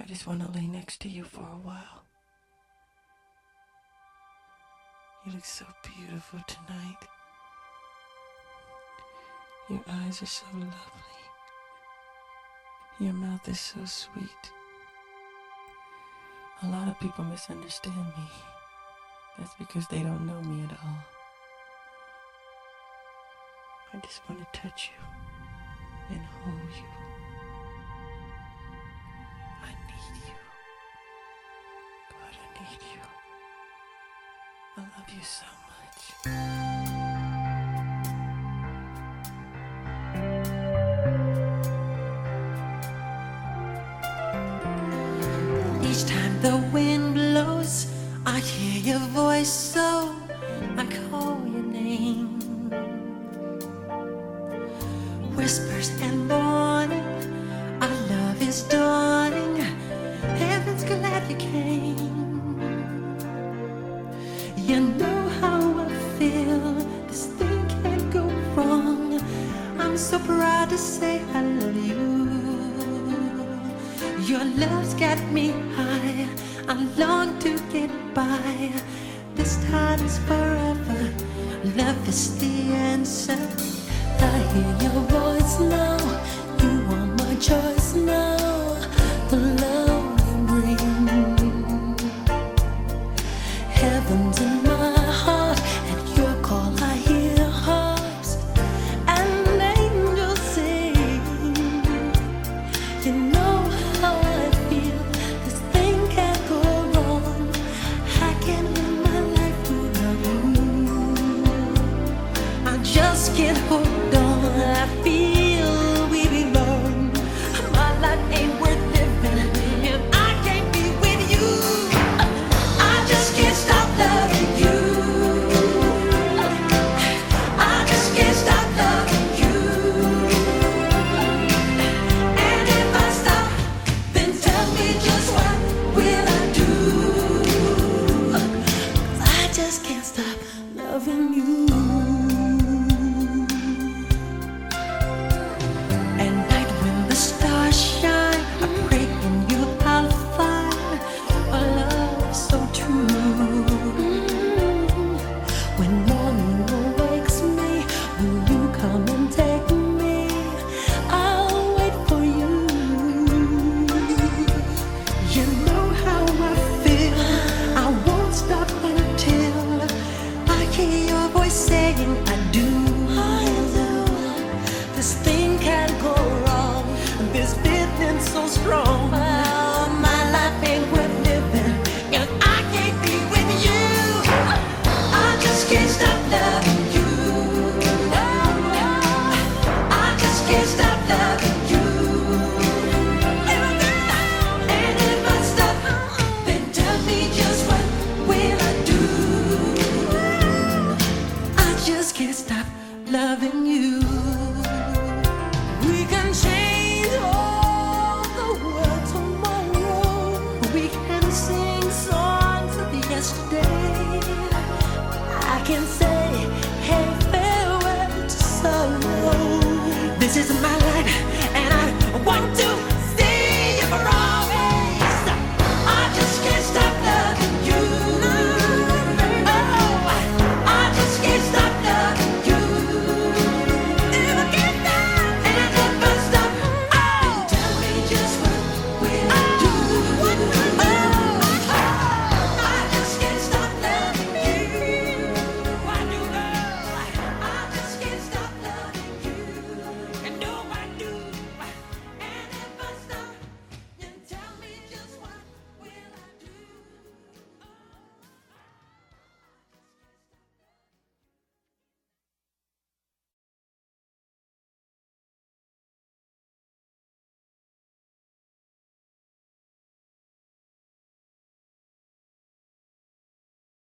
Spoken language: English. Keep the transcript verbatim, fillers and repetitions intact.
I just want to lay next to you for a while. You look so beautiful tonight. Your eyes are so lovely. Your mouth is so sweet. A lot of people misunderstand me. That's because they don't know me at all. I just want to touch you and hold you. I need you. God, I need you. I love you so much. Each time the wind blows, I hear your voice, so I call your name. Whispers and morning, our love is dawning. Heaven's glad you came. You know how I feel, this thing can't go wrong. I'm so proud to say I love you. Your love's got me high, I long to get by. This time is forever, love is the answer. I hear your voice now, you are my choice now. The love you bring, heaven's in my heart. At your call I hear harps and angels sing. You know